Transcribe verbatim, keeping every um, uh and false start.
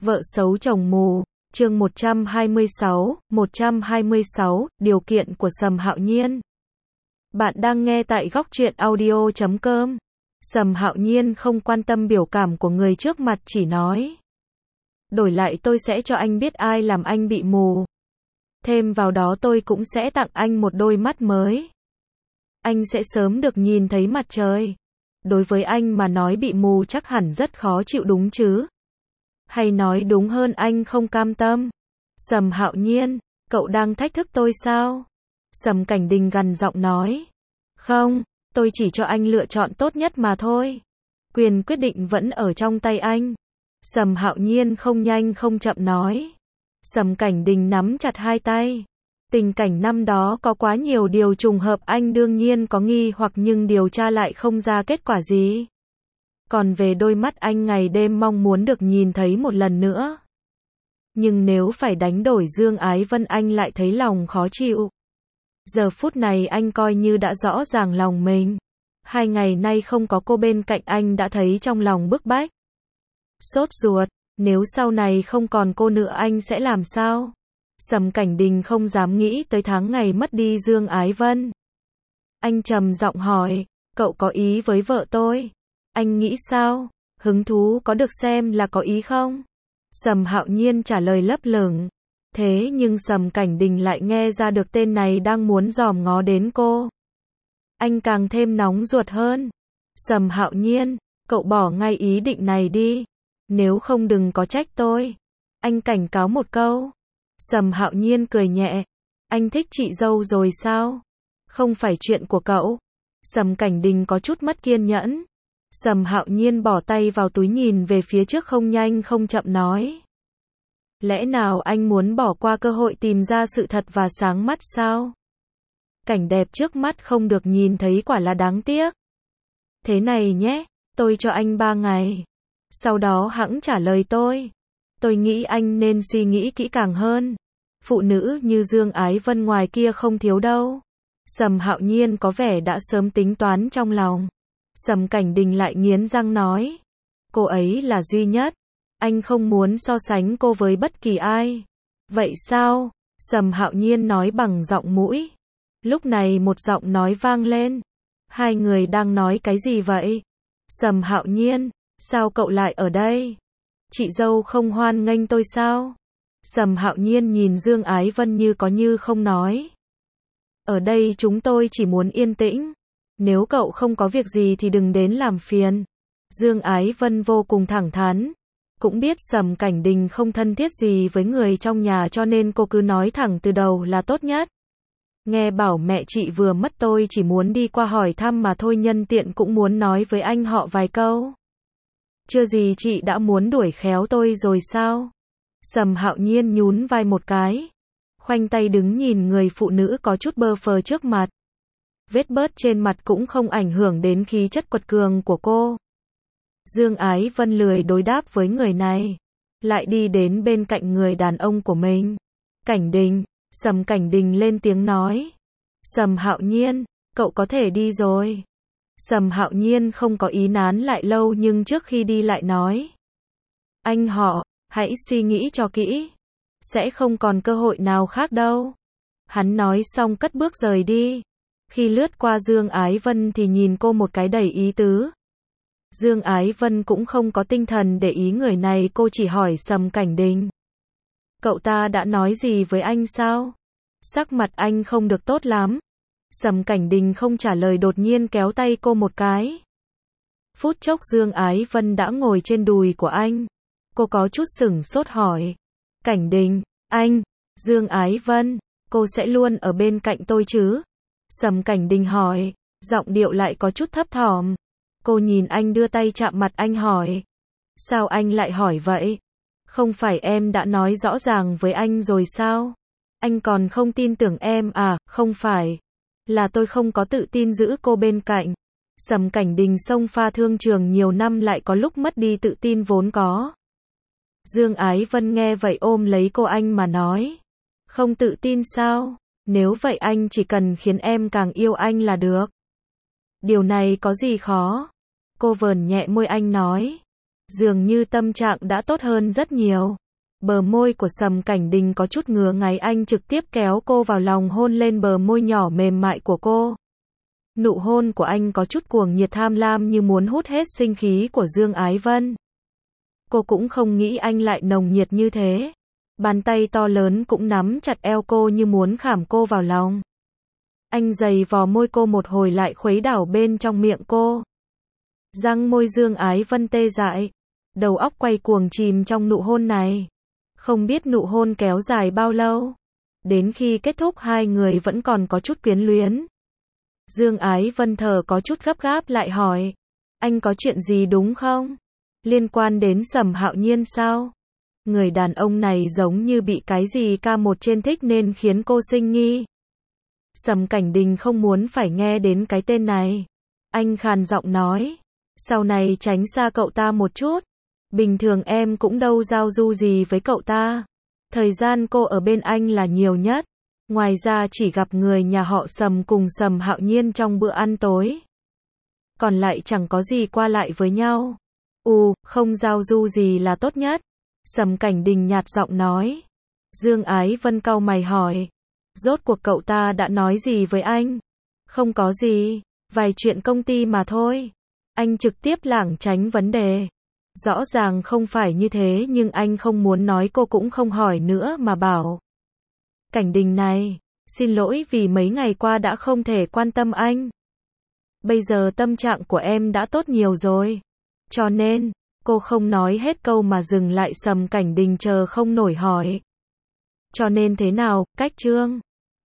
Vợ xấu chồng mù, chương một trăm hai mươi sáu, một trăm hai mươi sáu, điều kiện của Sầm Hạo Nhiên. Bạn đang nghe tại góc truyện audio chấm com. Sầm Hạo Nhiên không quan tâm biểu cảm của người trước mặt, chỉ nói: đổi lại tôi sẽ cho anh biết ai làm anh bị mù. Thêm vào đó tôi cũng sẽ tặng anh một đôi mắt mới. Anh sẽ sớm được nhìn thấy mặt trời. Đối với anh mà nói bị mù chắc hẳn rất khó chịu đúng chứ? Hay nói đúng hơn anh không cam tâm. Sầm Hạo Nhiên, cậu đang thách thức tôi sao? Sầm Cảnh Đình gằn giọng nói. Không, tôi chỉ cho anh lựa chọn tốt nhất mà thôi. Quyền quyết định vẫn ở trong tay anh. Sầm Hạo Nhiên không nhanh không chậm nói. Sầm Cảnh Đình nắm chặt hai tay. Tình cảnh năm đó có quá nhiều điều trùng hợp, anh đương nhiên có nghi hoặc nhưng điều tra lại không ra kết quả gì. Còn về đôi mắt, anh ngày đêm mong muốn được nhìn thấy một lần nữa. Nhưng nếu phải đánh đổi Dương Ái Vân, anh lại thấy lòng khó chịu. Giờ phút này anh coi như đã rõ ràng lòng mình. Hai ngày nay không có cô bên cạnh, anh đã thấy trong lòng bức bách. Sốt ruột, nếu sau này không còn cô nữa anh sẽ làm sao? Sầm Cảnh Đình không dám nghĩ tới tháng ngày mất đi Dương Ái Vân. Anh trầm giọng hỏi, cậu có ý với vợ tôi? Anh nghĩ sao? Hứng thú có được xem là có ý không? Sầm Hạo Nhiên trả lời lấp lửng. Thế nhưng Sầm Cảnh Đình lại nghe ra được tên này đang muốn dòm ngó đến cô. Anh càng thêm nóng ruột hơn. Sầm Hạo Nhiên, cậu bỏ ngay ý định này đi. Nếu không đừng có trách tôi. Anh cảnh cáo một câu. Sầm Hạo Nhiên cười nhẹ. Anh thích chị dâu rồi sao? Không phải chuyện của cậu. Sầm Cảnh Đình có chút mất kiên nhẫn. Sầm Hạo Nhiên bỏ tay vào túi, nhìn về phía trước không nhanh không chậm nói. Lẽ nào anh muốn bỏ qua cơ hội tìm ra sự thật và sáng mắt sao? Cảnh đẹp trước mắt không được nhìn thấy quả là đáng tiếc. Thế này nhé, tôi cho anh ba ngày. Sau đó hẵng trả lời tôi. Tôi nghĩ anh nên suy nghĩ kỹ càng hơn. Phụ nữ như Dương Ái Vân ngoài kia không thiếu đâu. Sầm Hạo Nhiên có vẻ đã sớm tính toán trong lòng. Sầm Cảnh Đình lại nghiến răng nói. Cô ấy là duy nhất. Anh không muốn so sánh cô với bất kỳ ai. Vậy sao? Sầm Hạo Nhiên nói bằng giọng mũi. Lúc này một giọng nói vang lên. Hai người đang nói cái gì vậy? Sầm Hạo Nhiên, sao cậu lại ở đây? Chị dâu không hoan nghênh tôi sao? Sầm Hạo Nhiên nhìn Dương Ái Vân như có như không nói. Ở đây chúng tôi chỉ muốn yên tĩnh. Nếu cậu không có việc gì thì đừng đến làm phiền. Dương Ái Vân vô cùng thẳng thắn. Cũng biết Sầm Cảnh Đình không thân thiết gì với người trong nhà cho nên cô cứ nói thẳng từ đầu là tốt nhất. Nghe bảo mẹ chị vừa mất, tôi chỉ muốn đi qua hỏi thăm mà thôi, nhân tiện cũng muốn nói với anh họ vài câu. Chưa gì chị đã muốn đuổi khéo tôi rồi sao? Sầm Hạo Nhiên nhún vai một cái. Khoanh tay đứng nhìn người phụ nữ có chút bơ phờ trước mặt. Vết bớt trên mặt cũng không ảnh hưởng đến khí chất quật cường của cô. Dương Ái Vân lười đối đáp với người này. Lại đi đến bên cạnh người đàn ông của mình. Cảnh Đình, Sầm Cảnh Đình lên tiếng nói. Sầm Hạo Nhiên, cậu có thể đi rồi. Sầm Hạo Nhiên không có ý nán lại lâu nhưng trước khi đi lại nói. Anh họ, hãy suy nghĩ cho kỹ. Sẽ không còn cơ hội nào khác đâu. Hắn nói xong cất bước rời đi. Khi lướt qua Dương Ái Vân thì nhìn cô một cái đầy ý tứ. Dương Ái Vân cũng không có tinh thần để ý người này, cô chỉ hỏi Sầm Cảnh Đình. Cậu ta đã nói gì với anh sao? Sắc mặt anh không được tốt lắm. Sầm Cảnh Đình không trả lời, đột nhiên kéo tay cô một cái. Phút chốc Dương Ái Vân đã ngồi trên đùi của anh. Cô có chút sửng sốt hỏi. Cảnh Đình, anh, Dương Ái Vân, cô sẽ luôn ở bên cạnh tôi chứ? Sầm Cảnh Đình hỏi, giọng điệu lại có chút thấp thỏm. Cô nhìn anh đưa tay chạm mặt anh hỏi. Sao anh lại hỏi vậy? Không phải em đã nói rõ ràng với anh rồi sao? Anh còn không tin tưởng em à? Không phải. Là tôi không có tự tin giữ cô bên cạnh. Sầm Cảnh Đình xông pha thương trường nhiều năm lại có lúc mất đi tự tin vốn có. Dương Ái Vân nghe vậy ôm lấy cô anh mà nói. Không tự tin sao? Nếu vậy anh chỉ cần khiến em càng yêu anh là được. Điều này có gì khó? Cô vờn nhẹ môi anh nói. Dường như tâm trạng đã tốt hơn rất nhiều. Bờ môi của Sầm Cảnh Đình có chút ngứa ngáy, anh trực tiếp kéo cô vào lòng hôn lên bờ môi nhỏ mềm mại của cô. Nụ hôn của anh có chút cuồng nhiệt tham lam như muốn hút hết sinh khí của Dương Ái Vân. Cô cũng không nghĩ anh lại nồng nhiệt như thế. Bàn tay to lớn cũng nắm chặt eo cô như muốn khảm cô vào lòng. Anh giày vò môi cô một hồi lại khuấy đảo bên trong miệng cô. Răng môi Dương Ái Vân tê dại. Đầu óc quay cuồng chìm trong nụ hôn này. Không biết nụ hôn kéo dài bao lâu. Đến khi kết thúc hai người vẫn còn có chút quyến luyến. Dương Ái Vân thở có chút gấp gáp lại hỏi. Anh có chuyện gì đúng không? Liên quan đến Sầm Hạo Nhiên sao? Người đàn ông này giống như bị cái gì ca một trên thích nên khiến cô sinh nghi. Sầm Cảnh Đình không muốn phải nghe đến cái tên này. Anh khàn giọng nói. Sau này tránh xa cậu ta một chút. Bình thường em cũng đâu giao du gì với cậu ta. Thời gian cô ở bên anh là nhiều nhất. Ngoài ra chỉ gặp người nhà họ Sầm cùng Sầm Hạo Nhiên trong bữa ăn tối. Còn lại chẳng có gì qua lại với nhau. Ừ, không giao du gì là tốt nhất. Sầm Cảnh Đình nhạt giọng nói. Dương Ái Vân cau mày hỏi. Rốt cuộc cậu ta đã nói gì với anh? Không có gì, vài chuyện công ty mà thôi. Anh trực tiếp lảng tránh vấn đề. Rõ ràng không phải như thế nhưng anh không muốn nói, cô cũng không hỏi nữa mà bảo. Cảnh Đình này, xin lỗi vì mấy ngày qua đã không thể quan tâm anh. Bây giờ tâm trạng của em đã tốt nhiều rồi. Cho nên, cô không nói hết câu mà dừng lại. Sầm Cảnh Đình chờ không nổi hỏi. Cho nên thế nào, cách Trương?